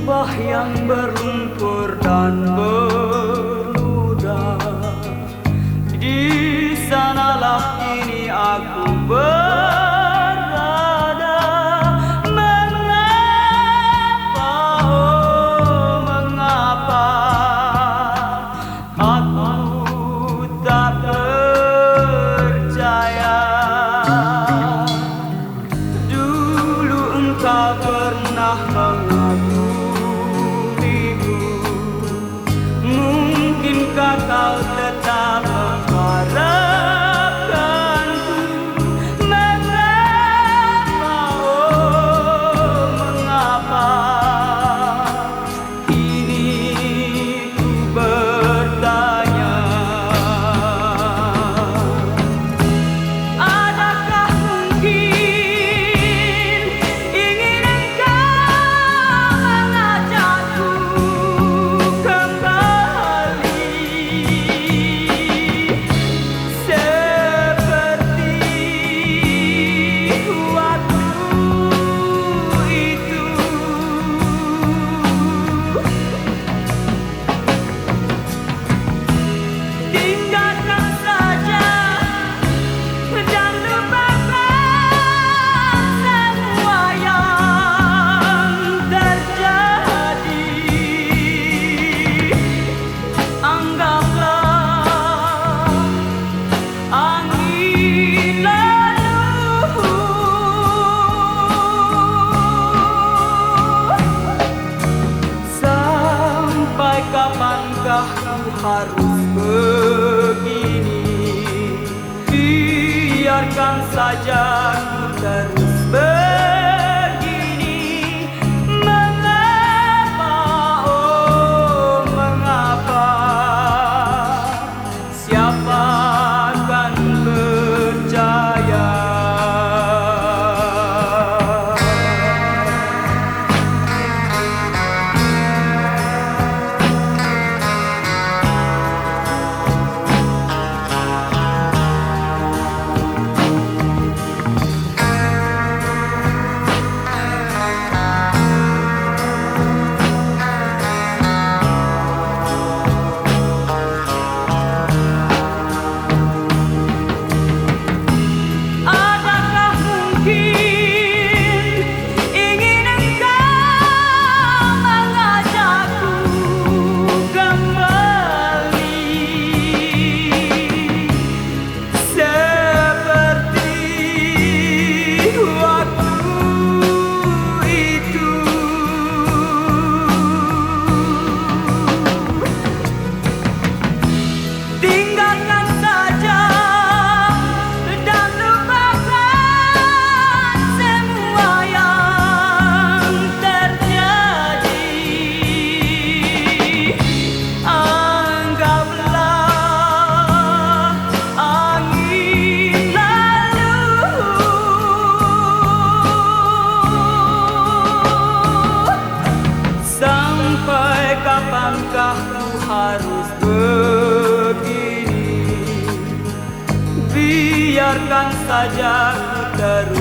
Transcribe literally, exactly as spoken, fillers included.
lembah yang berlumpur dan berludah, di sanalah kini aku berada. Mengapa, oh mengapa aku tak percaya? Dulu engkau pernah mengagumiku, mungkinkah kau tetap mengharapkanku? Mengapa, oh mengapa kini ku bertanya? Adakah mungkin ingin engkau mengajakku kembali seperti waktu itu? Tinggalkan saja dan lupakan semua yang terjadi. Anggaplah angin lalu. Sampai kapankah ku harus begini? Biarkan saja ku terus begini. Mengapa, oh mengapa? Siapa akan percaya? Adakah mungkin ingin engkau mengajakku kembali seperti waktu itu? Tinggalkan saja dan lupakan semua yang terjadi. Anggaplah angin lalu. Sampai kapankah ku harus begini? Biarkan saja ku terus